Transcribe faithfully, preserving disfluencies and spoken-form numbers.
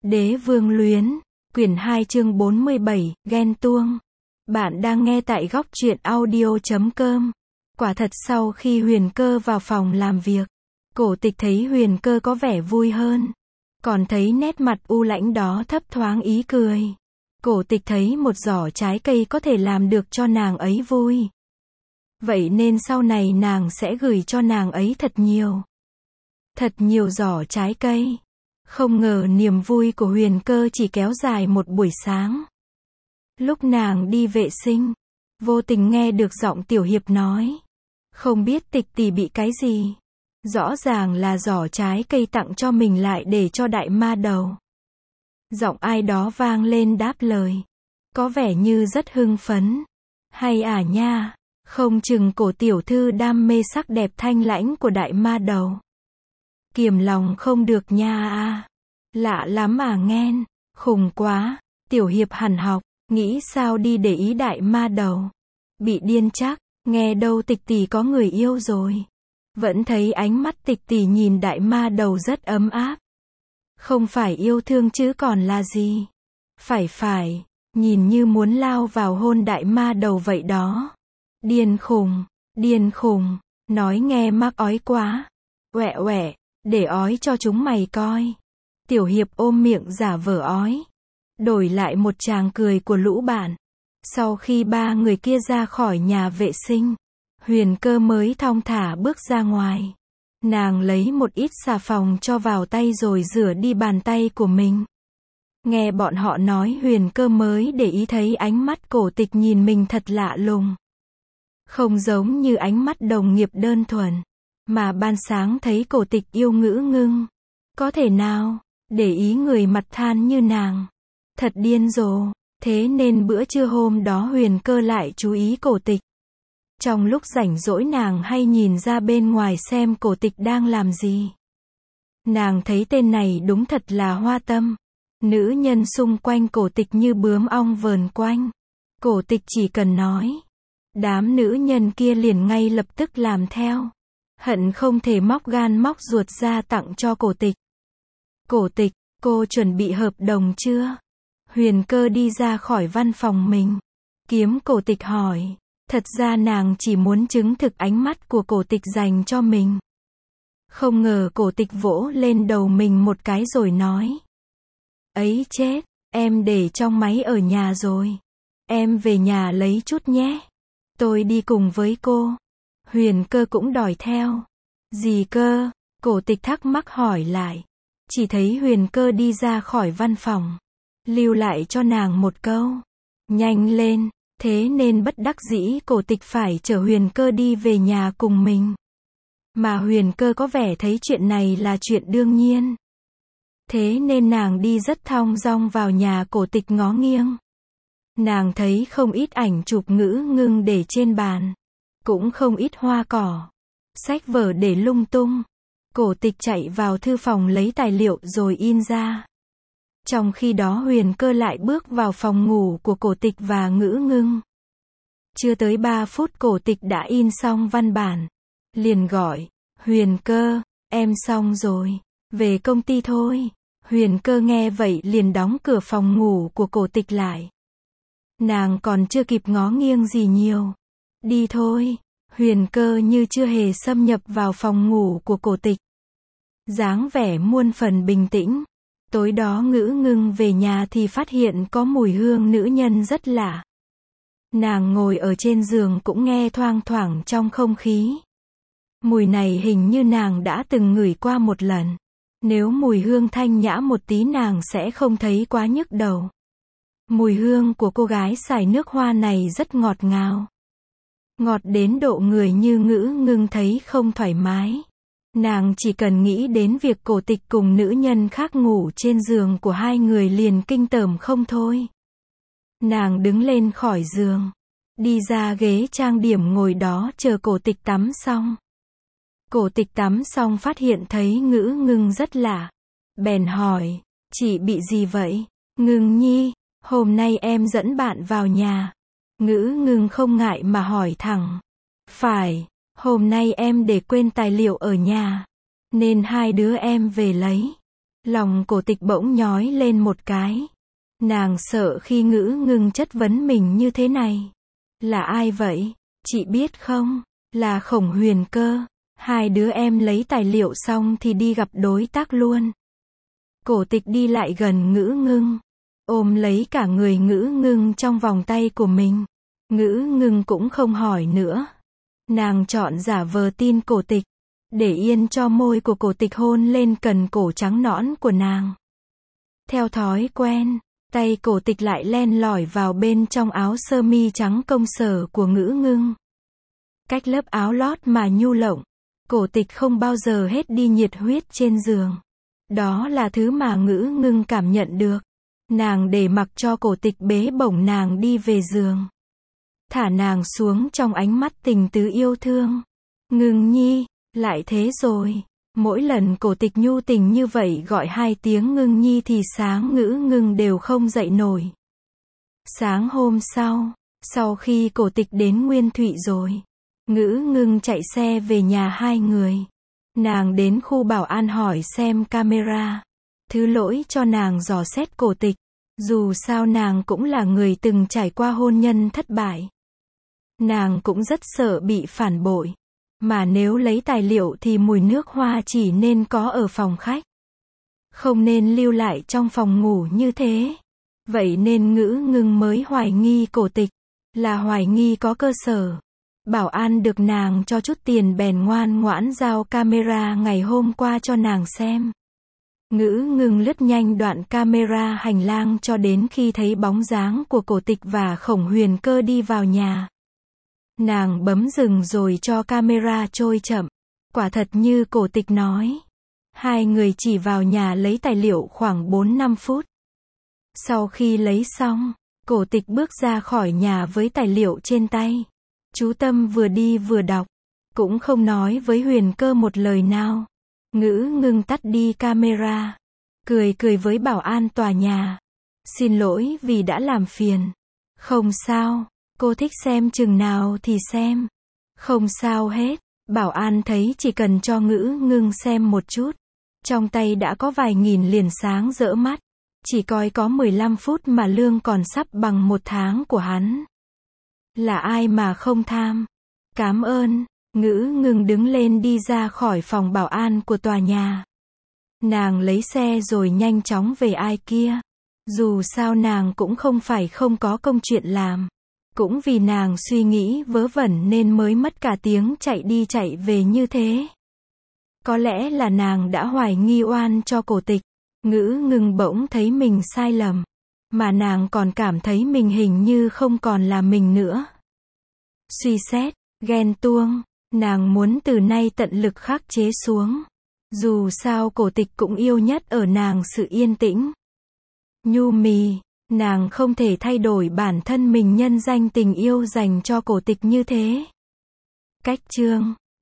Đế vương luyến, quyển hai chương bốn mươi bảy, ghen tuông. Bạn đang nghe tại góc truyện audio chấm com. Quả thật sau khi Huyền Cơ vào phòng làm việc, Cổ Tịch thấy Huyền Cơ có vẻ vui hơn. Còn thấy nét mặt u lãnh đó thấp thoáng ý cười. Cổ Tịch thấy một giỏ trái cây có thể làm được cho nàng ấy vui. Vậy nên sau này nàng sẽ gửi cho nàng ấy thật nhiều. Thật nhiều giỏ trái cây. Không ngờ niềm vui của Huyền Cơ chỉ kéo dài một buổi sáng. Lúc nàng đi vệ sinh, vô tình nghe được giọng Tiểu Hiệp nói. Không biết Tịch tỷ bị cái gì. Rõ ràng là giỏ trái cây tặng cho mình lại để cho đại ma đầu. Giọng ai đó vang lên đáp lời. Có vẻ như rất hưng phấn. Hay à nha, không chừng Cổ tiểu thư đam mê sắc đẹp thanh lãnh của đại ma đầu. Kiềm lòng không được nha a. Lạ lắm à nghen, khùng quá, Tiểu Hiệp hằn học, nghĩ sao đi để ý đại ma đầu. Bị điên chắc, nghe đâu Tịch tỷ có người yêu rồi. Vẫn thấy ánh mắt Tịch tỷ nhìn đại ma đầu rất ấm áp. Không phải yêu thương chứ còn là gì. Phải phải, nhìn như muốn lao vào hôn đại ma đầu vậy đó. Điên khùng, điên khùng, nói nghe mắc ói quá. Uẹ uẹ, để ói cho chúng mày coi. Tiểu Hiệp ôm miệng giả vờ ói. Đổi lại một tràng cười của lũ bạn. Sau khi ba người kia ra khỏi nhà vệ sinh, Huyền Cơ mới thong thả bước ra ngoài. Nàng lấy một ít xà phòng cho vào tay rồi rửa đi bàn tay của mình. Nghe bọn họ nói Huyền Cơ mới để ý thấy ánh mắt Cổ Tịch nhìn mình thật lạ lùng. Không giống như ánh mắt đồng nghiệp đơn thuần, mà ban sáng thấy Cổ Tịch yêu ngữ ngưng. Có thể nào để ý người mặt than như nàng. Thật điên rồ. Thế nên bữa trưa hôm đó Huyền Cơ lại chú ý Cổ Tịch. Trong lúc rảnh rỗi nàng hay nhìn ra bên ngoài xem Cổ Tịch đang làm gì. Nàng thấy tên này đúng thật là hoa tâm. Nữ nhân xung quanh Cổ Tịch như bướm ong vờn quanh. Cổ Tịch chỉ cần nói, đám nữ nhân kia liền ngay lập tức làm theo. Hận không thể móc gan móc ruột ra tặng cho Cổ Tịch. Cổ Tịch, cô chuẩn bị hợp đồng chưa? Huyền Cơ đi ra khỏi văn phòng mình. Kiếm Cổ Tịch hỏi. Thật ra nàng chỉ muốn chứng thực ánh mắt của Cổ Tịch dành cho mình. Không ngờ Cổ Tịch vỗ lên đầu mình một cái rồi nói. Ấy chết, em để trong máy ở nhà rồi. Em về nhà lấy chút nhé. Tôi đi cùng với cô. Huyền Cơ cũng đòi theo. Gì cơ? Cổ Tịch thắc mắc hỏi lại. Chỉ thấy Huyền Cơ đi ra khỏi văn phòng. Lưu lại cho nàng một câu. Nhanh lên. Thế nên bất đắc dĩ Cổ Tịch phải chở Huyền Cơ đi về nhà cùng mình. Mà Huyền Cơ có vẻ thấy chuyện này là chuyện đương nhiên. Thế nên nàng đi rất thong dong vào nhà Cổ Tịch ngó nghiêng. Nàng thấy không ít ảnh chụp ngữ ngưng để trên bàn. Cũng không ít hoa cỏ. Sách vở để lung tung. Cổ Tịch chạy vào thư phòng lấy tài liệu rồi in ra. Trong khi đó Huyền Cơ lại bước vào phòng ngủ của Cổ Tịch và ngữ ngưng. Chưa tới ba phút Cổ Tịch đã in xong văn bản. Liền gọi, Huyền Cơ, em xong rồi, về công ty thôi. Huyền Cơ nghe vậy liền đóng cửa phòng ngủ của Cổ Tịch lại. Nàng còn chưa kịp ngó nghiêng gì nhiều. Đi thôi. Huyền Cơ như chưa hề xâm nhập vào phòng ngủ của Cổ Tịch. Dáng vẻ muôn phần bình tĩnh. Tối đó ngữ ngưng về nhà thì phát hiện có mùi hương nữ nhân rất lạ. Nàng ngồi ở trên giường cũng nghe thoang thoảng trong không khí. Mùi này hình như nàng đã từng ngửi qua một lần. Nếu mùi hương thanh nhã một tí nàng sẽ không thấy quá nhức đầu. Mùi hương của cô gái xài nước hoa này rất ngọt ngào. Ngọt đến độ người như ngữ ngưng thấy không thoải mái. Nàng chỉ cần nghĩ đến việc Cổ Tịch cùng nữ nhân khác ngủ trên giường của hai người liền kinh tởm không thôi. Nàng đứng lên khỏi giường. Đi ra ghế trang điểm ngồi đó chờ Cổ Tịch tắm xong. Cổ Tịch tắm xong phát hiện thấy ngữ ngưng rất lạ. Bèn hỏi, chị bị gì vậy? Ngưng nhi, hôm nay em dẫn bạn vào nhà. Ngữ ngưng không ngại mà hỏi thẳng. Phải. Hôm nay em để quên tài liệu ở nhà, nên hai đứa em về lấy. Lòng Cổ Tịch bỗng nhói lên một cái. Nàng sợ khi Ngữ Ngưng chất vấn mình như thế này. Là ai vậy? Chị biết không? Là Khổng Huyền Cơ. Hai đứa em lấy tài liệu xong thì đi gặp đối tác luôn. Cổ Tịch đi lại gần Ngữ Ngưng, ôm lấy cả người Ngữ Ngưng trong vòng tay của mình. Ngữ Ngưng cũng không hỏi nữa. Nàng chọn giả vờ tin Cổ Tịch, để yên cho môi của Cổ Tịch hôn lên cần cổ trắng nõn của nàng. Theo thói quen, tay Cổ Tịch lại len lỏi vào bên trong áo sơ mi trắng công sở của Ngữ Ngưng. Cách lớp áo lót mà nhu lộng, Cổ Tịch không bao giờ hết đi nhiệt huyết trên giường. Đó là thứ mà Ngữ Ngưng cảm nhận được. Nàng để mặc cho Cổ Tịch bế bổng nàng đi về giường, thả nàng xuống trong ánh mắt tình tứ yêu thương. Ngưng nhi, lại thế rồi. Mỗi lần Cổ Tịch nhu tình như vậy gọi hai tiếng Ngưng nhi thì sáng Ngữ Ngưng đều không dậy nổi. Sáng hôm sau, sau khi Cổ Tịch đến Nguyên Thụy rồi, Ngữ Ngưng chạy xe về nhà hai người. Nàng đến khu bảo an hỏi xem camera. Thứ lỗi cho nàng dò xét Cổ Tịch. Dù sao nàng cũng là người từng trải qua hôn nhân thất bại. Nàng cũng rất sợ bị phản bội. Mà nếu lấy tài liệu thì mùi nước hoa chỉ nên có ở phòng khách, không nên lưu lại trong phòng ngủ như thế. Vậy nên Ngữ Ngưng mới hoài nghi Cổ Tịch. Là hoài nghi có cơ sở. Bảo an được nàng cho chút tiền bèn ngoan ngoãn giao camera ngày hôm qua cho nàng xem. Ngữ Ngưng lướt nhanh đoạn camera hành lang cho đến khi thấy bóng dáng của Cổ Tịch và Khổng Huyền Cơ đi vào nhà. Nàng bấm dừng rồi cho camera trôi chậm. Quả thật như Cổ Tịch nói. Hai người chỉ vào nhà lấy tài liệu khoảng bốn năm phút. Sau khi lấy xong, Cổ Tịch bước ra khỏi nhà với tài liệu trên tay. Chú tâm vừa đi vừa đọc, cũng không nói với Huyền Cơ một lời nào. Ngữ Ngưng tắt đi camera, cười cười với bảo an tòa nhà. Xin lỗi vì đã làm phiền. Không sao, cô thích xem chừng nào thì xem. Không sao hết. Bảo an thấy chỉ cần cho Ngữ Ngưng xem một chút, trong tay đã có vài nghìn liền sáng rỡ mắt. Chỉ coi có mười lăm phút mà lương còn sắp bằng một tháng của hắn. Là ai mà không tham. Cám ơn. Ngữ Ngưng đứng lên đi ra khỏi phòng bảo an của tòa nhà. Nàng lấy xe rồi nhanh chóng về ai kia. Dù sao nàng cũng không phải không có công chuyện làm. Cũng vì nàng suy nghĩ vớ vẩn nên mới mất cả tiếng chạy đi chạy về như thế. Có lẽ là nàng đã hoài nghi oan cho Cổ Tịch. Ngữ Ngưng bỗng thấy mình sai lầm. Mà nàng còn cảm thấy mình hình như không còn là mình nữa. Suy xét, ghen tuông, nàng muốn từ nay tận lực khắc chế xuống. Dù sao Cổ Tịch cũng yêu nhất ở nàng sự yên tĩnh. Nhu mì, nàng không thể thay đổi bản thân mình nhân danh tình yêu dành cho Cổ Tịch như thế. Cách chương